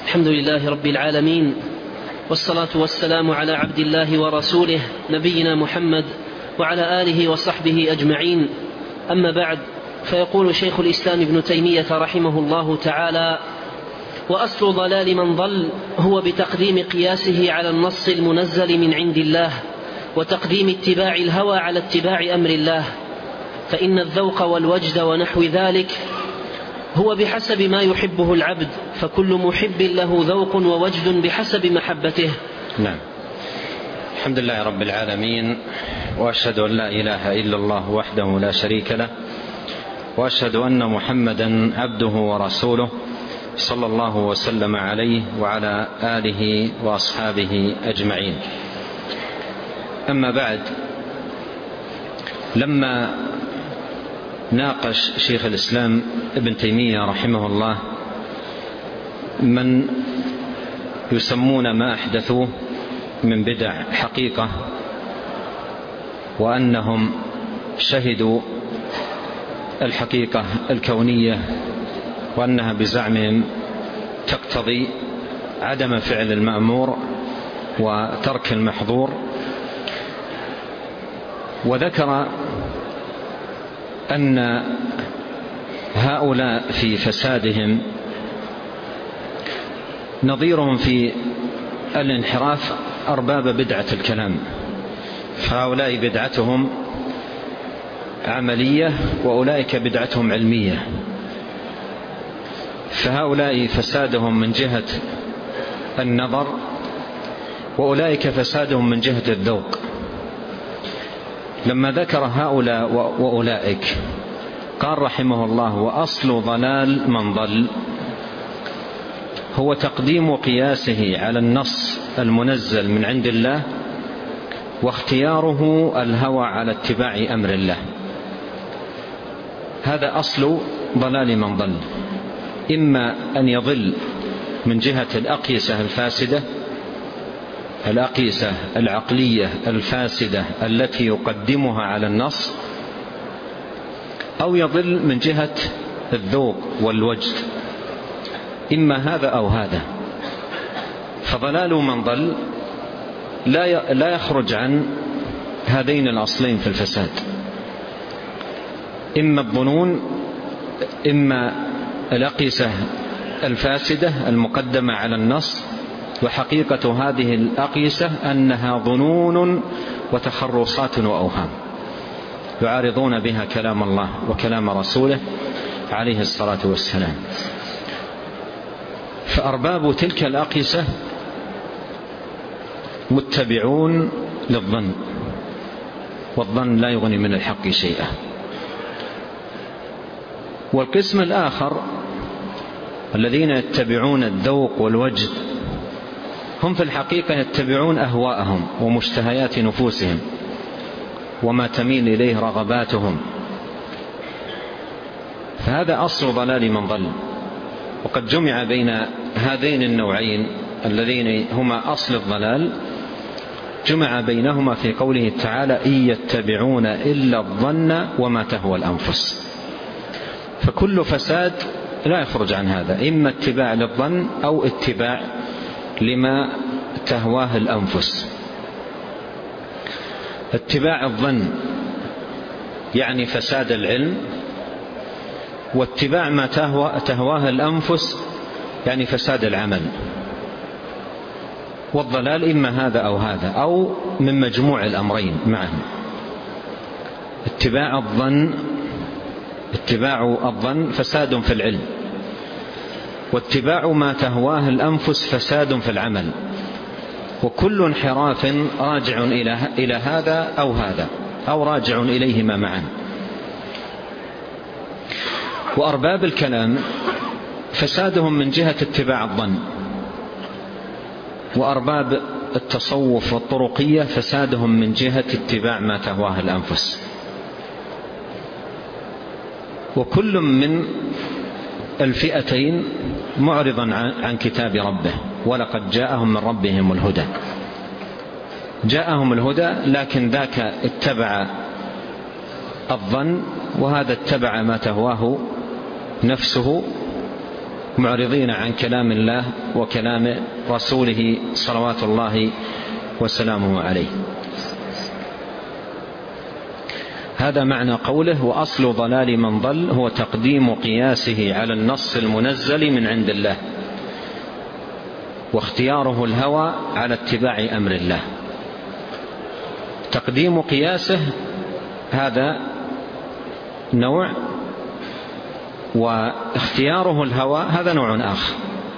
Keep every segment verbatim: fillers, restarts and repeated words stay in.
الحمد لله رب العالمين، والصلاة والسلام على عبد الله ورسوله نبينا محمد وعلى آله وصحبه أجمعين. أما بعد، فيقول شيخ الإسلام ابن تيمية رحمه الله تعالى: وأصل ضلال من ضل هو بتقديم قياسه على النص المنزل من عند الله، وتقديم اتباع الهوى على اتباع أمر الله، فإن الذوق والوجد ونحو ذلك هو بحسب ما يحبه العبد، فكل محب له ذوق ووجد بحسب محبته. نعم. الحمد لله رب العالمين، وأشهد أن لا إله إلا الله وحده لا شريك له، وأشهد أن محمدا عبده ورسوله صلى الله وسلم عليه وعلى آله وأصحابه أجمعين. أما بعد، لما ناقش شيخ الإسلام ابن تيمية رحمه الله من يسمون ما أحدثوه من بدع حقيقة، وأنهم شهدوا الحقيقة الكونية، وأنها بزعمهم تقتضي عدم فعل المأمور وترك المحظور، وذكر أن هؤلاء في فسادهم نظيرهم في الانحراف أرباب بدعة الكلام، فهؤلاء بدعتهم عملية وأولئك بدعتهم علمية. فهؤلاء فسادهم من جهة النظر، وأولئك فسادهم من جهة الذوق. لما ذكر هؤلاء وأولئك قال رحمه الله: وأصل ضلال من ضل هو تقديم قياسه على النص المنزل من عند الله، واختياره الهوى على اتباع أمر الله. هذا أصل ضلال من ضل، إما أن يضل من جهة الأقيسة الفاسدة، الأقيسة العقلية الفاسدة التي يقدمها على النص، أو يضل من جهة الذوق والوجد، إما هذا أو هذا. فضلال من ضل لا يخرج عن هذين الأصلين في الفساد، إما الظنون، إما الأقيسة الفاسدة المقدمة على النص، وحقيقة هذه الأقيسة أنها ظنون وتخرصات وأوهام يعارضون بها كلام الله وكلام رسوله عليه الصلاة والسلام. فأرباب تلك الأقيسة متبعون للظن، والظن لا يغني من الحق شيئا. والقسم الآخر الذين يتبعون الذوق والوجد هم في الحقيقة يتبعون أهواءهم ومشتهيات نفوسهم وما تميل إليه رغباتهم، فهذا أصل ضلال من ضل. وقد جمع بين هذين النوعين الذين هما أصل الضلال، جمع بينهما في قوله تعالى: إن يتبعون إلا الظن وما تهوى الأنفس. فكل فساد لا يخرج عن هذا، إما اتباع للظن أو اتباع لما تهواه الأنفس. اتباع الظن يعني فساد العلم، واتباع ما تهوى تهواه الأنفس يعني فساد العمل. والضلال إما هذا أو هذا، أو من مجموع الأمرين معا. اتباع الظن اتباع الظن فساد في العلم، واتباع ما تهواه الأنفس فساد في العمل، وكل انحراف راجع إلى هذا أو هذا، أو راجع إليهما معا. وأرباب الكلام فسادهم من جهة اتباع الظن، وأرباب التصوف والطرقية فسادهم من جهة اتباع ما تهواه الأنفس. وكل من الفئتين معرضا عن كتاب ربه، ولقد جاءهم من ربهم الهدى. جاءهم الهدى، لكن ذاك اتبع الظن، وهذا اتبع ما تهواه نفسه معرضين عن كلام الله وكلام رسوله صلوات الله وسلامه عليه. هذا معنى قوله: وأصل ضلال من ضل هو تقديم قياسه على النص المنزل من عند الله، واختياره الهوى على اتباع أمر الله. تقديم قياسه هذا نوع، واختياره الهوى هذا نوع آخر،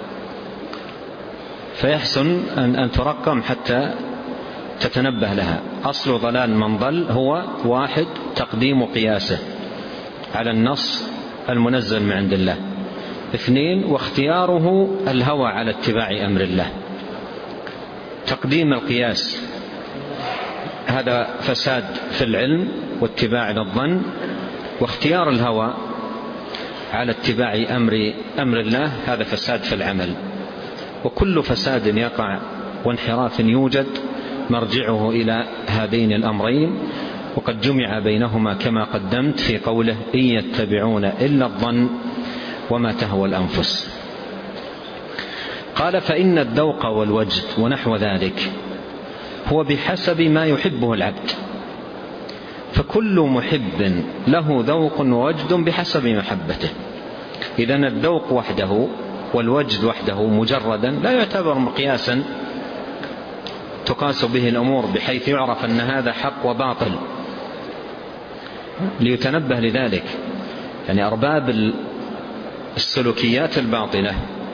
فيحسن أن ترقم حتى تتنبه لها. أصل ضلال من ضل هو: واحد، تقديم قياسه على النص المنزل من عند الله. اثنين، واختياره الهوى على اتباع أمر الله. تقديم القياس هذا فساد في العلم واتباع للظن، واختيار الهوى على اتباع أمر, أمر الله هذا فساد في العمل. وكل فساد يقع وانحراف يوجد مرجعه إلى هذين الأمرين، وقد جمع بينهما كما قدمت في قوله: إن يتبعون إلا الظن وما تهوى الأنفس. قال: فإن الذوق والوجد ونحو ذلك هو بحسب ما يحبه العبد، فكل محب له ذوق ووجد بحسب محبته. إذن الذوق وحده والوجد وحده مجردا لا يعتبر مقياسا تقاس به الأمور بحيث يعرف أن هذا حق وباطل. ليتنبه لذلك، يعني أرباب السلوكيات الباطلة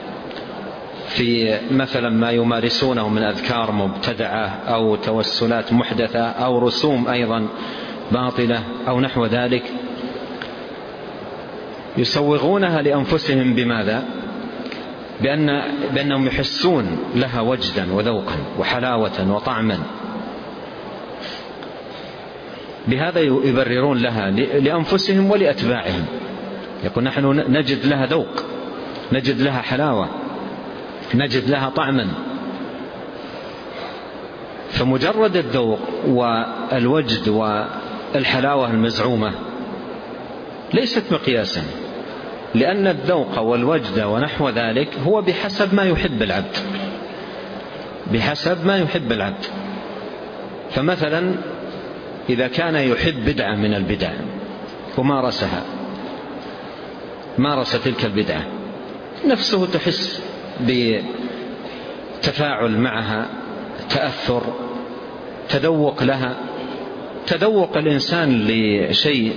في مثلا ما يمارسونه من أذكار مبتدعة أو توسلات محدثة أو رسوم أيضا باطلة أو نحو ذلك، يسوغونها لأنفسهم بماذا؟ بأن بأنهم يحسون لها وجدا وذوقا وحلاوة وطعما، بهذا يبررون لها لأنفسهم ولأتباعهم. يقول: نحن نجد لها ذوق، نجد لها حلاوة، نجد لها طعما. فمجرد الذوق والوجد والحلاوة المزعومة ليست مقياسا، لأن الذوق والوجد ونحو ذلك هو بحسب ما يحب العبد، بحسب ما يحب العبد. فمثلا إذا كان يحب بدعة من البدع ومارسها، مارس تلك البدعة، نفسه تحس بتفاعل معها، تأثر، تذوق لها. تذوق الإنسان لشيء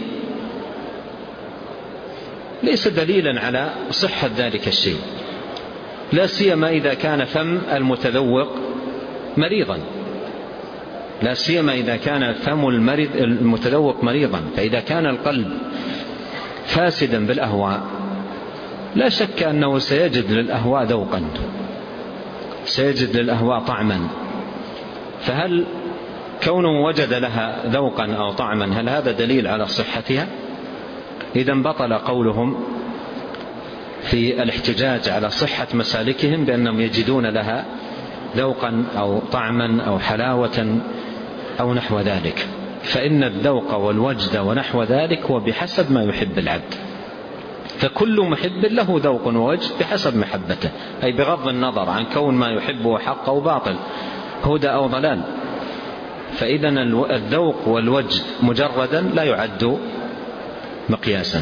ليس دليلا على صحة ذلك الشيء، لا سيما إذا كان فم المتذوق مريضا، لا سيما إذا كان فم المريض المتذوق مريضا. فإذا كان القلب فاسدا بالأهواء لا شك أنه سيجد للأهواء ذوقا، سيجد للأهواء طعما. فهل كونه وجد لها ذوقا أو طعما هل هذا دليل على صحتها؟ إذن بطل قولهم في الاحتجاج على صحة مسالكهم بأنهم يجدون لها ذوقا أو طعما أو حلاوة أو نحو ذلك. فإن الذوق والوجد ونحو ذلك هو بحسب ما يحب العبد، فكل محب له ذوق ووجد بحسب محبته، أي بغض النظر عن كون ما يحبه حق أو باطل، هدى أو ضلال. فإذن الذوق والوجد مجردا لا يعد مقياسا.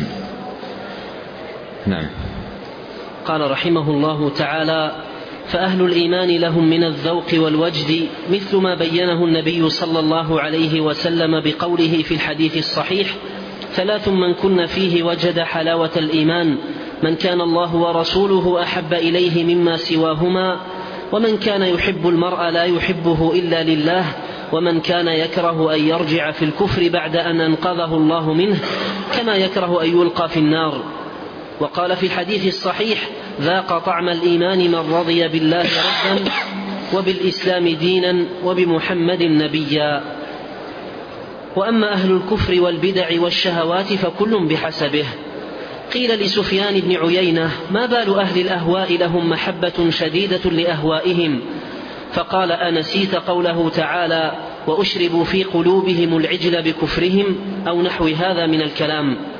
نعم. قال رحمه الله تعالى: فأهل الإيمان لهم من الذوق والوجد مثل ما بينه النبي صلى الله عليه وسلم بقوله في الحديث الصحيح: ثلاث من كن فيه وجد حلاوة الإيمان: من كان الله ورسوله أحب إليه مما سواهما، ومن كان يحب المرء لا يحبه إلا لله، ومن كان يكره أن يرجع في الكفر بعد أن أنقذه الله منه كما يكره أن يلقى في النار. وقال في الحديث الصحيح: ذاق طعم الإيمان من رضي بالله ربا وبالإسلام دينا وبمحمد نبيا. وأما أهل الكفر والبدع والشهوات فكل بحسبه. قيل لسفيان بن عيينة: ما بال أهل الأهواء لهم محبة شديدة لأهوائهم؟ فقال: أنسيت قوله تعالى: وأشربوا في قلوبهم العجل بكفرهم، أو نحو هذا من الكلام.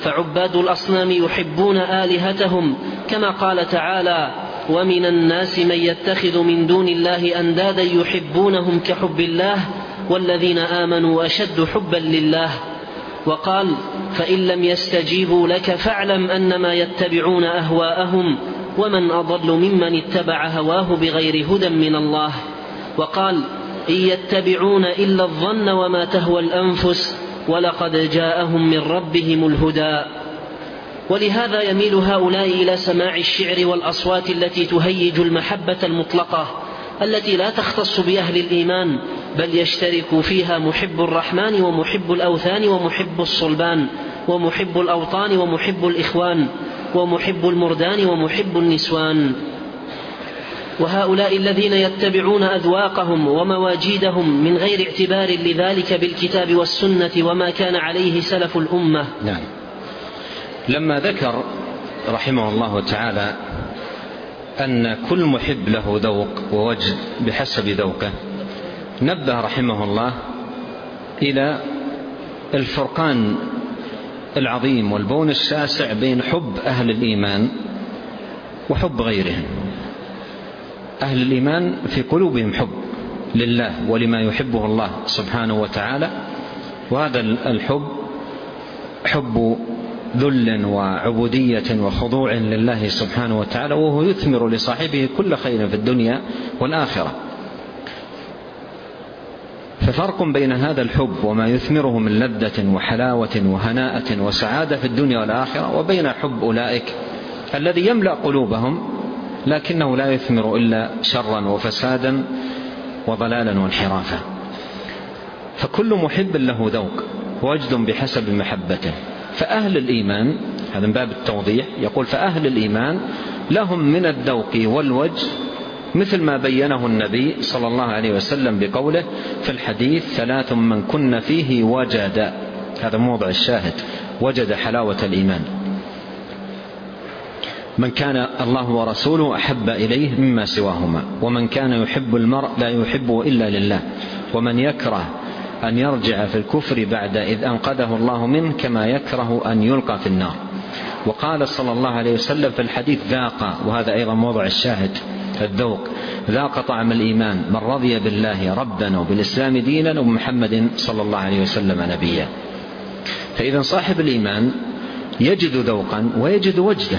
فعباد الأصنام يحبون آلهتهم كما قال تعالى: ومن الناس من يتخذ من دون الله أندادا يحبونهم كحب الله والذين آمنوا أشد حبا لله. وقال: فإن لم يستجيبوا لك فاعلم أنما يتبعون أهواءهم ومن أضل ممن اتبع هواه بغير هدى من الله. وقال: إن يتبعون إلا الظن وما تهوى الأنفس ولقد جاءهم من ربهم الهدى. ولهذا يميل هؤلاء إلى سماع الشعر والأصوات التي تهيج المحبة المطلقة التي لا تختص بأهل الإيمان، بل يشترك فيها محب الرحمن ومحب الأوثان ومحب الصلبان ومحب الأوطان ومحب الإخوان ومحب المردان ومحب النسوان. وهؤلاء الذين يتبعون أذواقهم ومواجيدهم من غير اعتبار لذلك بالكتاب والسنة وما كان عليه سلف الأمة. نعم. لما ذكر رحمه الله تعالى أن كل محب له ذوق ووجد بحسب ذوقه، نبه رحمه الله إلى الفرقان العظيم والبون الشاسع بين حب أهل الإيمان وحب غيرهم. أهل الإيمان في قلوبهم حب لله ولما يحبه الله سبحانه وتعالى، وهذا الحب حب ذل وعبودية وخضوع لله سبحانه وتعالى، وهو يثمر لصاحبه كل خير في الدنيا والآخرة. ففرق بين هذا الحب وما يثمره من لذة وحلاوة وهناءة وسعادة في الدنيا والآخرة، وبين حب أولئك الذي يملأ قلوبهم لكنه لا يثمر إلا شرا وفسادا وضلالا وانحرافا. فكل محب له ذوق ووجد بحسب محبته. فأهل الإيمان، هذا من باب التوضيح، يقول: فأهل الإيمان لهم من الذوق والوجد مثل ما بينه النبي صلى الله عليه وسلم بقوله في الحديث: ثلاث من كن فيه وجد، هذا موضع الشاهد، وجد حلاوة الإيمان: من كان الله ورسوله أحب إليه مما سواهما، ومن كان يحب المرء لا يحبه إلا لله، ومن يكره أن يرجع في الكفر بعد إذ أنقذه الله منه كما يكره أن يلقى في النار. وقال صلى الله عليه وسلم في الحديث: ذاق، وهذا أيضا موضع الشاهد، الذوق، ذاق طعم الإيمان من رضي بالله ربا وبالإسلام دينا وبمحمد صلى الله عليه وسلم نبيا. فإذا صاحب الإيمان يجد ذوقا ويجد وجدا،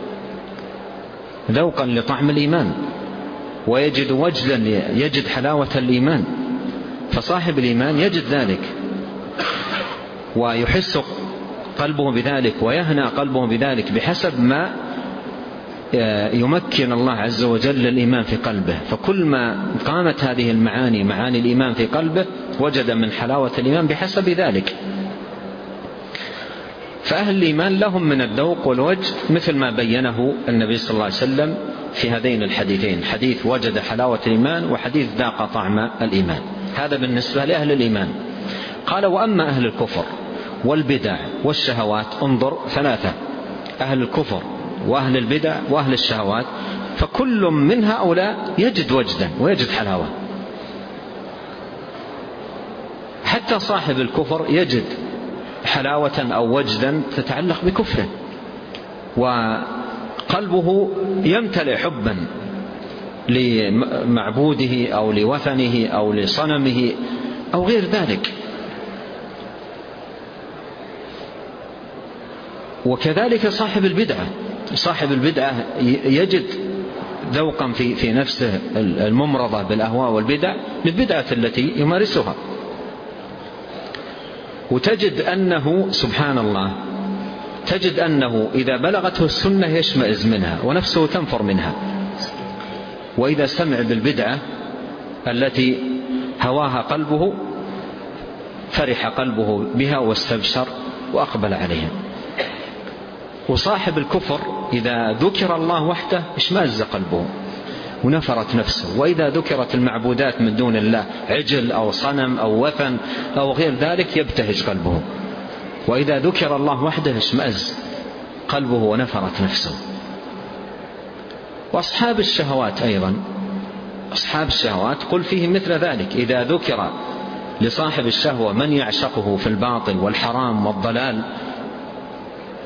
ذوقا لطعم الإيمان ويجد وجدا يجد حلاوة الإيمان. فصاحب الإيمان يجد ذلك ويحس قلبه بذلك ويهنأ قلبه بذلك بحسب ما يمكن الله عز وجل الإيمان في قلبه. فكل ما قامت هذه المعاني معاني الإيمان في قلبه وجد من حلاوة الإيمان بحسب ذلك. فأهل الإيمان لهم من الذوق والوجد مثل ما بينه النبي صلى الله عليه وسلم في هذين الحديثين، حديث وجد حلاوة الإيمان وحديث ذاق طعم الإيمان. هذا بالنسبة لأهل الإيمان. قال: وأما أهل الكفر والبدع والشهوات، انظر ثلاثة: أهل الكفر وأهل البدع وأهل الشهوات، فكل من هؤلاء يجد وجدا ويجد حلاوة. حتى صاحب الكفر يجد حلاوة أو وجدا تتعلق بكفره، وقلبه يمتلئ حبا لمعبوده أو لوثنه أو لصنمه أو غير ذلك. وكذلك صاحب البدعة، صاحب البدعة يجد ذوقا في في نفسه الممرضة بالأهواء والبدع للبدعة التي يمارسها. وتجد أنه سبحان الله تجد أنه إذا بلغته السنة يشمئز منها ونفسه تنفر منها، وإذا سمع بالبدعة التي هواها قلبه فرح قلبه بها واستبشر وأقبل عليها. وصاحب الكفر إذا ذكر الله وحده اشمأز قلبه ونفرت نفسه، وإذا ذكرت المعبودات من دون الله عجل أو صنم أو وثن أو غير ذلك يبتهج قلبه، وإذا ذكر الله وحده اشمأز قلبه ونفرت نفسه. وأصحاب الشهوات أيضا، أصحاب الشهوات قل فيهم مثل ذلك، إذا ذكر لصاحب الشهوة من يعشقه في الباطل والحرام والضلال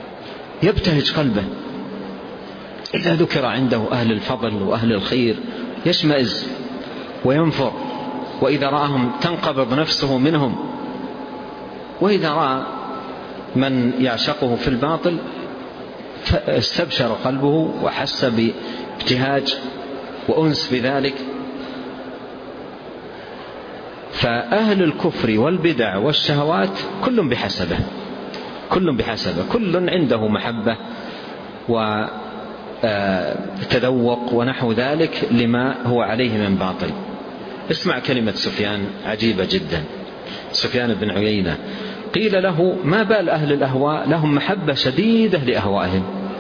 يبتهج قلبه. إذا ذكر عنده أهل الفضل وأهل الخير يشمئز وينفر، وإذا رآهم تنقبض نفسه منهم، وإذا رأى من يعشقه في الباطل استبشر قلبه وحس بابتهاج وأنس بذلك. فأهل الكفر والبدع والشهوات كل بحسبه، كل بحسبه، كل عنده محبة وتذوق ونحو ذلك لما هو عليه من باطل. اسمع كلمة سفيان عجيبة جدا. سفيان بن عيينة قيل له: ما بال أهل الأهواء لهم محبة شديدة لأهوائهم؟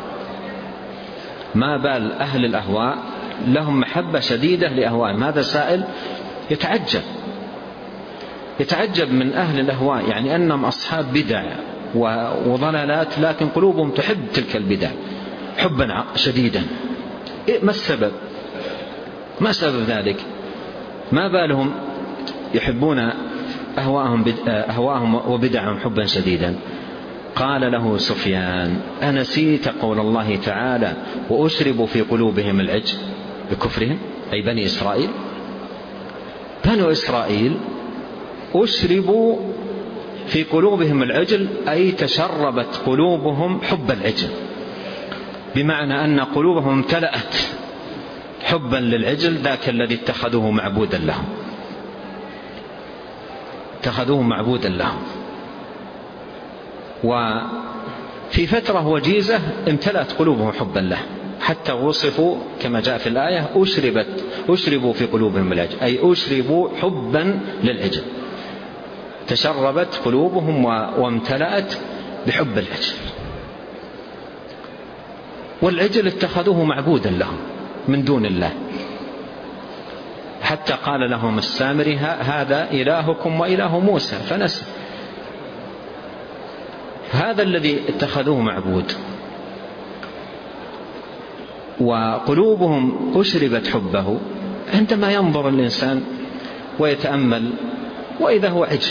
ما بال أهل الأهواء لهم محبة شديدة لأهوائهم؟ هذا سائل يتعجب، يتعجب من أهل الأهواء، يعني أنهم أصحاب بدع وضلالات، لكن قلوبهم تحب تلك البدع حبا شديدا. ما السبب؟ ما سبب ذلك؟ ما بالهم يحبون أهواءهم, أهواءهم وبدعهم حبا شديدا؟ قال له سفيان: أنسيت قول الله تعالى: وأشربوا في قلوبهم العجل بكفرهم، أي بني إسرائيل. بنو إسرائيل أشربوا في قلوبهم العجل، أي تشربت قلوبهم حب العجل، بمعنى أن قلوبهم امتلأت حبا للعجل، ذاك الذي اتخذوه معبودا لهم، اتخذوه معبودا لهم. وفي فترة وجيزة امتلأت قلوبهم حبا له، حتى وصفوا كما جاء في الآية: أشربت أشربوا في قلوبهم العجل، أي أشربوا حبا للعجل، تشربت قلوبهم وامتلأت بحب العجل. والعجل اتخذوه معبودا لهم من دون الله، حتى قال لهم السامري: هذا إلهكم وإله موسى فنسي. هذا الذي اتخذوه معبود، وقلوبهم أشربت حبه. عندما ينظر الإنسان ويتأمل وإذا هو عجل،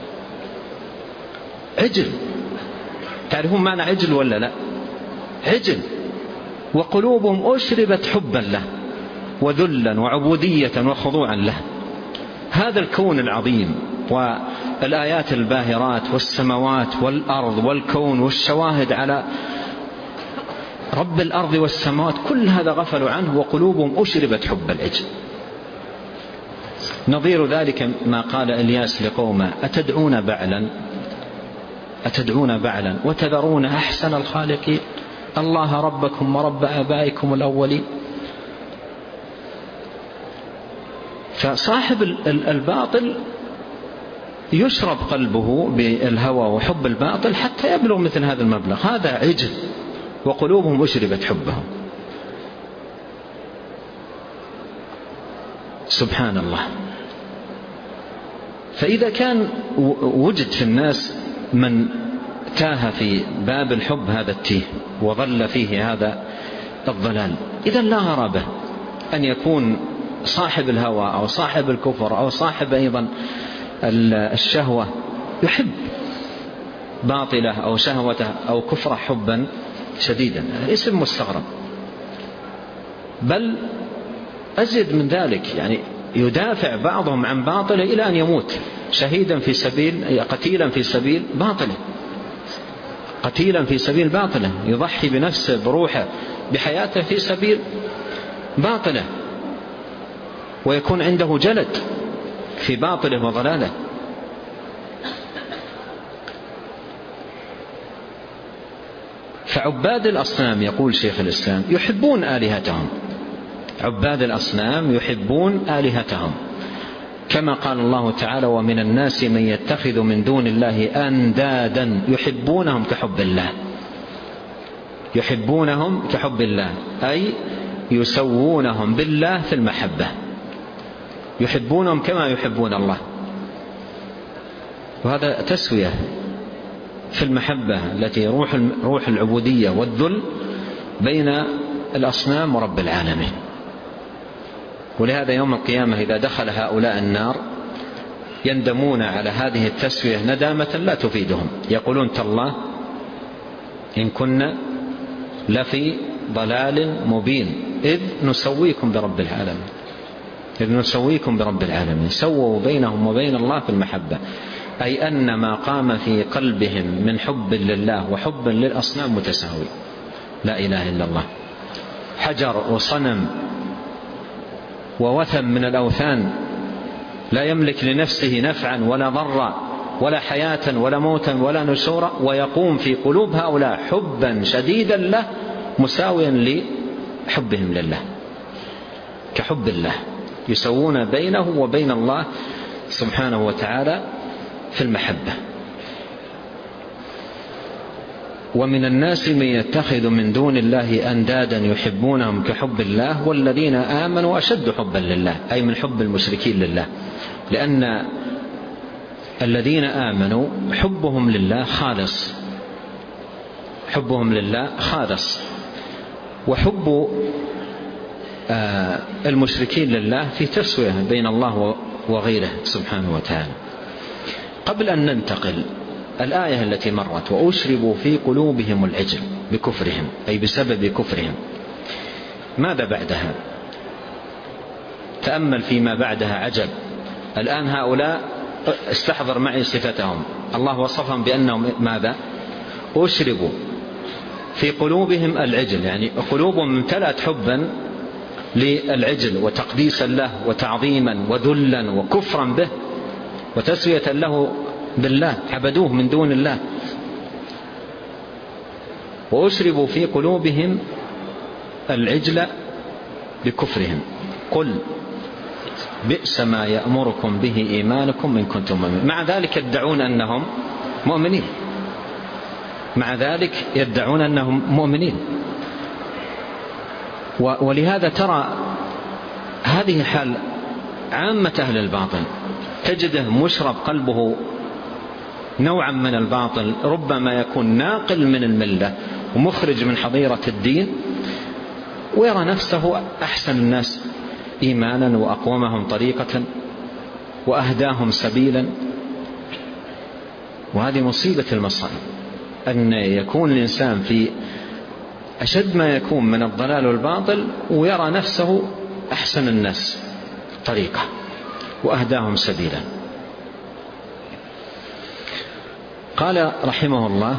عجل، تعرفون معنى عجل ولا لا؟ عجل، وقلوبهم أشربت حبا له وذلا وعبودية وخضوعا له. هذا الكون العظيم والآيات الباهرات والسماوات والأرض والكون والشواهد على رب الأرض والسماوات، كل هذا غفلوا عنه وقلوبهم أشربت حب العجل. نظير ذلك ما قال إلياس لقومه: أتدعون بعلا أتدعون بعلا وتذرون أحسن الخالقين الله ربكم ورب آبائكم الأولين. فصاحب الباطل يشرب قلبه بالهوى وحب الباطل حتى يبلغ مثل هذا المبلغ. هذا عجل وقلوبهم أشربت حبهم. سبحان الله. فإذا كان وجد في الناس من تاه في باب الحب هذا التيه وظل فيه هذا الضلال، إذا لا غرابة أن يكون صاحب الهوى أو صاحب الكفر أو صاحب أيضا الشهوة يحب باطله أو شهوته أو كفره حبا شديدا. اسم مستغرب، بل أزيد من ذلك، يعني يدافع بعضهم عن باطله إلى أن يموت شهيدا في سبيل قتيلا في سبيل باطله، قتيلا في سبيل باطله، يضحي بنفسه بروحه بحياته في سبيل باطله، ويكون عنده جلد في باطله وضلاله. فعباد الأصنام، يقول شيخ الإسلام، يحبون آلهتهم. عباد الأصنام يحبون آلهتهم، كما قال الله تعالى: ومن الناس من يتخذ من دون الله أندادا يحبونهم كحب الله. يحبونهم كحب الله، أي يسوونهم بالله في المحبة، يحبونهم كما يحبون الله. وهذا تسوية في المحبة التي روح روح العبودية والذل بين الأصنام ورب العالمين. ولهذا يوم القيامة إذا دخل هؤلاء النار يندمون على هذه التسوية ندامة لا تفيدهم، يقولون: تالله إن كنا لفي ضلال مبين إذ نسويكم برب العالمين إذ نسويكم برب العالمين. سووا بينهم وبين الله في المحبة، أي أن ما قام في قلبهم من حب لله وحب للأصنام متساوي. لا إله إلا الله. حجر وصنم ووثن من الأوثان لا يملك لنفسه نفعا ولا ضرا ولا حياة ولا موتا ولا نشورا، ويقوم في قلوب هؤلاء حبا شديدا له مساويا لحبهم لله كحب الله، يسوون بينه وبين الله سبحانه وتعالى في المحبة. ومن الناس من يتخذ من دون الله أندادا يحبونهم كحب الله والذين آمنوا أشد حبا لله، أي من حب المشركين لله، لأن الذين آمنوا حبهم لله خالص، حبهم لله خالص، وحب المشركين لله في تسوية بين الله وغيره سبحانه وتعالى. قبل أن ننتقل الآية التي مرت وأشربوا في قلوبهم العجل بكفرهم، أي بسبب كفرهم، ماذا بعدها؟ تأمل فيما بعدها عجب. الآن هؤلاء استحضر معي صفتهم، الله وصفهم بأنهم ماذا؟ أشربوا في قلوبهم العجل، يعني قلوبهم امتلأت حبا للعجل وتقديسا له وتعظيما وذلا وكفرا به وتسوية له بالله، عبدوه من دون الله. وأشربوا في قلوبهم العجل بكفرهم. قل بئس ما يأمركم به إيمانكم إن كنتم مؤمنين. مع ذلك يدعون أنهم مؤمنين، مع ذلك يدعون أنهم مؤمنين. ولهذا ترى هذه حال عامة أهل الباطل، تجده مشرب قلبه نوعا من الباطل، ربما يكون ناقل من الملة ومخرج من حظيرة الدين، ويرى نفسه أحسن الناس إيمانا وأقومهم طريقة وأهداهم سبيلا. وهذه مصيبة المصائب، أن يكون الإنسان في أشد ما يكون من الضلال والباطل ويرى نفسه أحسن الناس طريقة وأهداهم سبيلا. قال رحمه الله: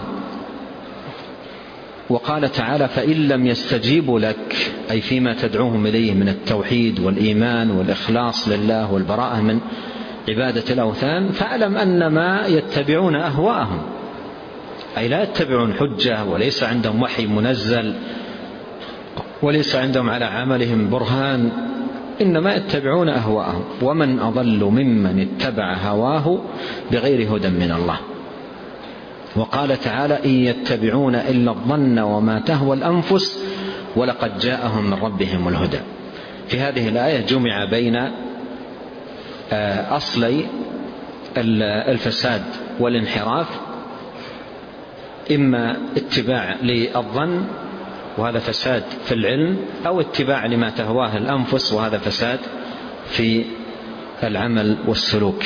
وقال تعالى: فإن لم يستجيبوا لك، أي فيما تدعوهم إليه من التوحيد والإيمان والإخلاص لله والبراءة من عبادة الأوثان، فاعلم أنما يتبعون أهواءهم، أي لا يتبعون حجة وليس عندهم وحي منزل وليس عندهم على عملهم برهان، إنما يتبعون أهواءهم. ومن أضل ممن اتبع هواه بغير هدى من الله. وقال تعالى: إن يتبعون إلا الظن وما تهوى الأنفس ولقد جاءهم من ربهم الهدى. في هذه الآية جمع بين أصلي الفساد والانحراف، إما اتباع للظن وهذا فساد في العلم، أو اتباع لما تهواه الأنفس وهذا فساد في العمل والسلوك.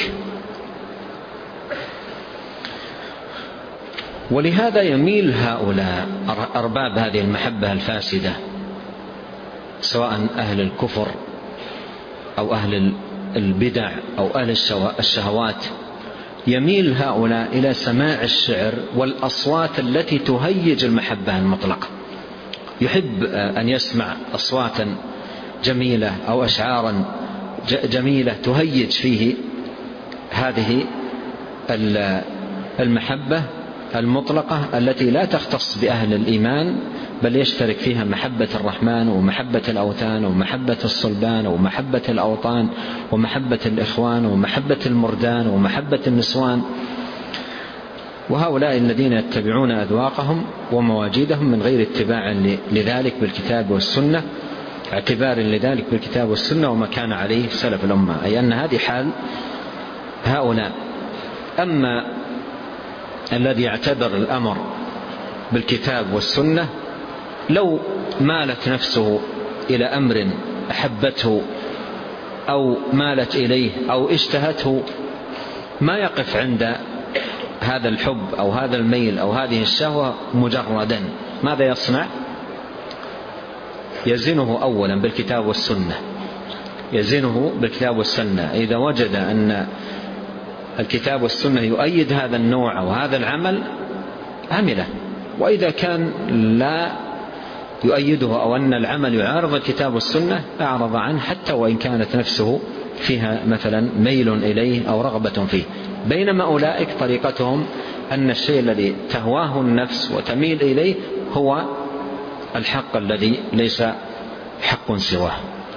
ولهذا يميل هؤلاء أرباب هذه المحبة الفاسدة، سواء أهل الكفر أو أهل البدع أو أهل الشهوات، يميل هؤلاء إلى سماع الشعر والأصوات التي تهيج المحبة المطلقة. يحب أن يسمع أصواتا جميلة أو أشعارا جميلة تهيج فيه هذه المحبة المطلقة التي لا تختص بأهل الإيمان، بل يشترك فيها محبة الرحمن ومحبة الأوثان ومحبة الصلبان ومحبة الأوطان ومحبة الإخوان ومحبة المردان ومحبة النسوان. وهؤلاء الذين يتبعون أذواقهم ومواجيدهم من غير اتباع لذلك بالكتاب والسنة، اعتبار لذلك بالكتاب والسنة وما كان عليه سلف الأمة، أي أن هذه حال هؤلاء. أما الذي يعتبر الأمر بالكتاب والسنة، لو مالت نفسه إلى أمر أحبته أو مالت إليه أو اشتهته، ما يقف عند هذا الحب أو هذا الميل أو هذه الشهوة مجردا. ماذا يصنع؟ يزنه أولا بالكتاب والسنة، يزنه بالكتاب والسنة. إذا وجد أن الكتاب والسنة يؤيد هذا النوع وهذا العمل عمله، وإذا كان لا يؤيده أو أن العمل يعارض الكتاب والسنة أعرض عنه، حتى وإن كانت نفسه فيها مثلا ميل إليه أو رغبة فيه. بينما أولئك طريقتهم أن الشيء الذي تهواه النفس وتميل إليه هو الحق الذي ليس حق سواه.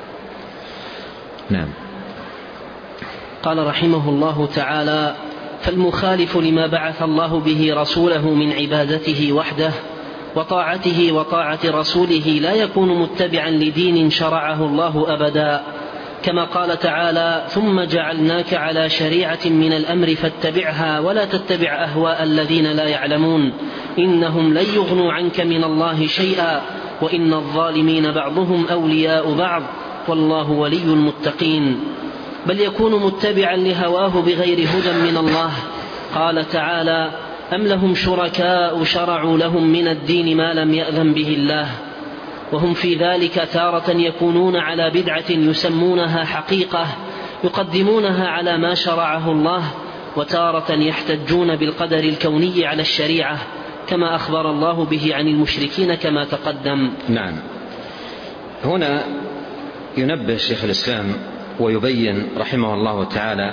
نعم. قال رحمه الله تعالى: فالمخالف لما بعث الله به رسوله من عبادته وحده وطاعته وطاعة رسوله لا يكون متبعا لدين شرعه الله أبدا، كما قال تعالى: ثم جعلناك على شريعة من الأمر فاتبعها ولا تتبع أهواء الذين لا يعلمون إنهم لن يغنوا عنك من الله شيئا وإن الظالمين بعضهم أولياء بعض والله ولي المتقين. بل يكون متبعا لهواه بغير هدى من الله. قال تعالى: أم لهم شركاء شرعوا لهم من الدين ما لم يأذن به الله. وهم في ذلك تارة يكونون على بدعة يسمونها حقيقة يقدمونها على ما شرعه الله، وتارة يحتجون بالقدر الكوني على الشريعة كما أخبر الله به عن المشركين كما تقدم. نعم. هنا ينبه شيخ الإسلام ويبين رحمه الله تعالى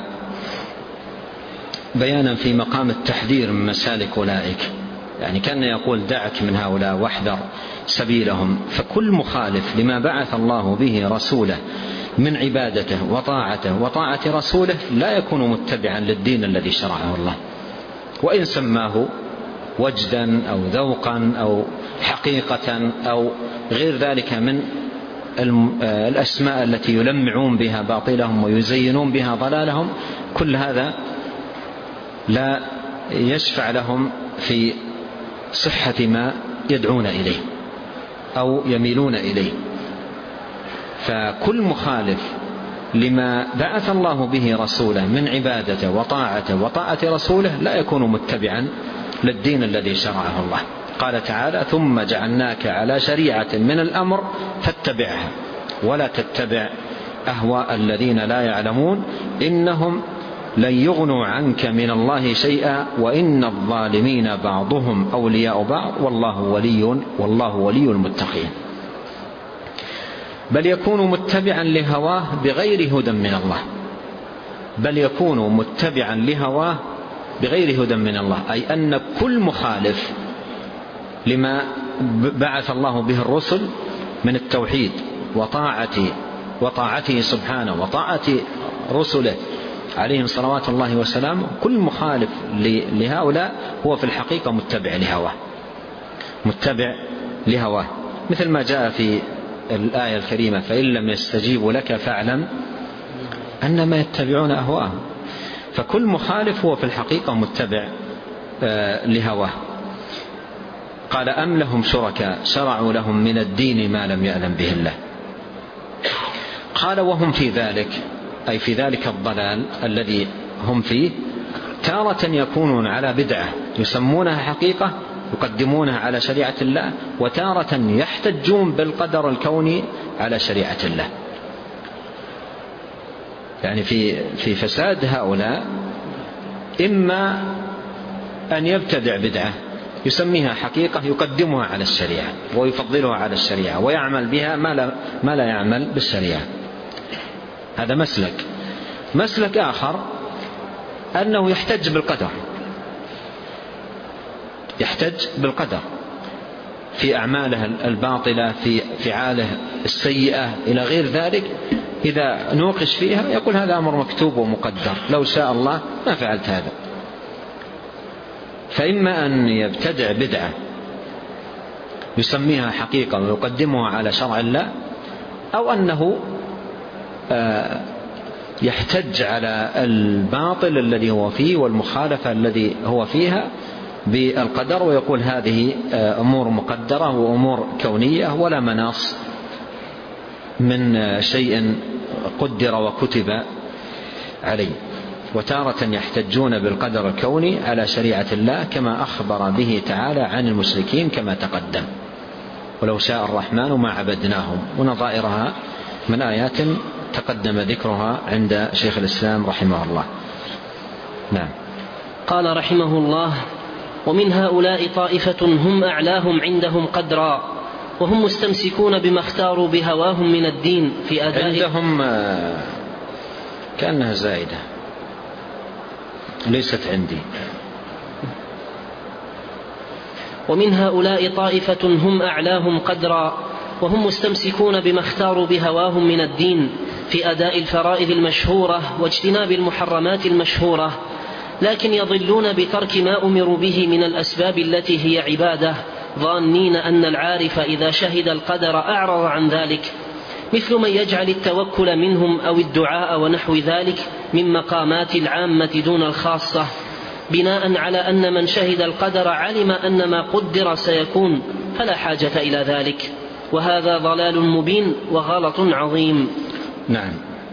بيانا في مقام التحذير من مسالك أولئك، يعني كان يقول دعك من هؤلاء واحذر سبيلهم. فكل مخالف لما بعث الله به رسوله من عبادته وطاعته وطاعة رسوله لا يكون متبعا للدين الذي شرعه الله، وإن سماه وجدا أو ذوقا أو حقيقة أو غير ذلك من الأسماء التي يلمعون بها باطلهم ويزينون بها ضلالهم. كل هذا لا يشفع لهم في صحة ما يدعون إليه أو يميلون إليه. فكل مخالف لما بعث الله به رسوله من عبادته وطاعته وطاعة رسوله لا يكون متبعا للدين الذي شرعه الله. قال تعالى: ثم جعلناك على شريعة من الأمر فاتبعها ولا تتبع أهواء الذين لا يعلمون إنهم لن يغنوا عنك من الله شيئا وإن الظالمين بعضهم أولياء بعض والله ولي والله ولي المتقين. بل يكون متبعا لهواه بغير هدى من الله، بل يكون متبعا لهواه بغير هدى من الله، أي أن كل مخالف لما بعث الله به الرسل من التوحيد وطاعته وطاعته سبحانه وطاعة رسله عليهم صلوات الله وسلامه، كل مخالف لهؤلاء هو في الحقيقة متبع لهواه، متبع لهواه، مثل ما جاء في الآية الكريمة: فإن لم يستجيبوا لك فاعلم أنما يتبعون أهواءهم. فكل مخالف هو في الحقيقة متبع لهواه. قال: أم لهم شركاء شرعوا لهم من الدين ما لم يأذن به الله. قال: وهم في ذلك، أي في ذلك الضلال الذي هم فيه، تارة يكونون على بدعة يسمونها حقيقة يقدمونها على شريعة الله، وتارة يحتجون بالقدر الكوني على شريعة الله. يعني في في فساد هؤلاء إما أن يبتدع بدعة يسميها حقيقة يقدمها على الشريعة ويفضلها على الشريعة ويعمل بها ما لا, ما لا يعمل بالشريعة، هذا مسلك. مسلك آخر أنه يحتج بالقدر، يحتج بالقدر في أعماله الباطلة في فعاله السيئة إلى غير ذلك. إذا نوقش فيها يقول هذا أمر مكتوب ومقدر، لو شاء الله ما فعلت هذا. فإما أن يبتدع بدعة يسميها حقيقة ويقدمها على شرع الله، أو أنه يحتج على الباطل الذي هو فيه والمخالفة الذي هو فيها بالقدر، ويقول هذه أمور مقدرة وأمور كونية ولا مناص من شيء قدر وكتب عليه. وتارة يحتجون بالقدر الكوني على شريعة الله كما أخبر به تعالى عن المشركين كما تقدم. ولو شاء الرحمن ما عبدناهم، ونظائرها من آيات تقدم ذكرها عند شيخ الإسلام رحمه الله. نعم. قال رحمه الله: ومن هؤلاء طائفة هم أعلاهم عندهم قدرا، وهم مستمسكون بما اختاروا بهواهم من الدين في أداء. عندهم كأنها زائدة، ليست عندي. ومن هؤلاء طائفة هم أعلاهم قدرا، وهم مستمسكون بما اختاروا بهواهم من الدين في أداء الفرائض المشهورة واجتناب المحرمات المشهورة، لكن يضلون بترك ما أمروا به من الأسباب التي هي عبادة، ظانين أن العارف إذا شهد القدر أعرض عن ذلك، مثل من يجعل التوكل منهم أو الدعاء ونحو ذلك من مقامات العامة دون الخاصة، بناء على أن من شهد القدر علم أن ما قدر سيكون، فلا حاجة إلى ذلك، وهذا ضلال مبين وغلط عظيم. نعم.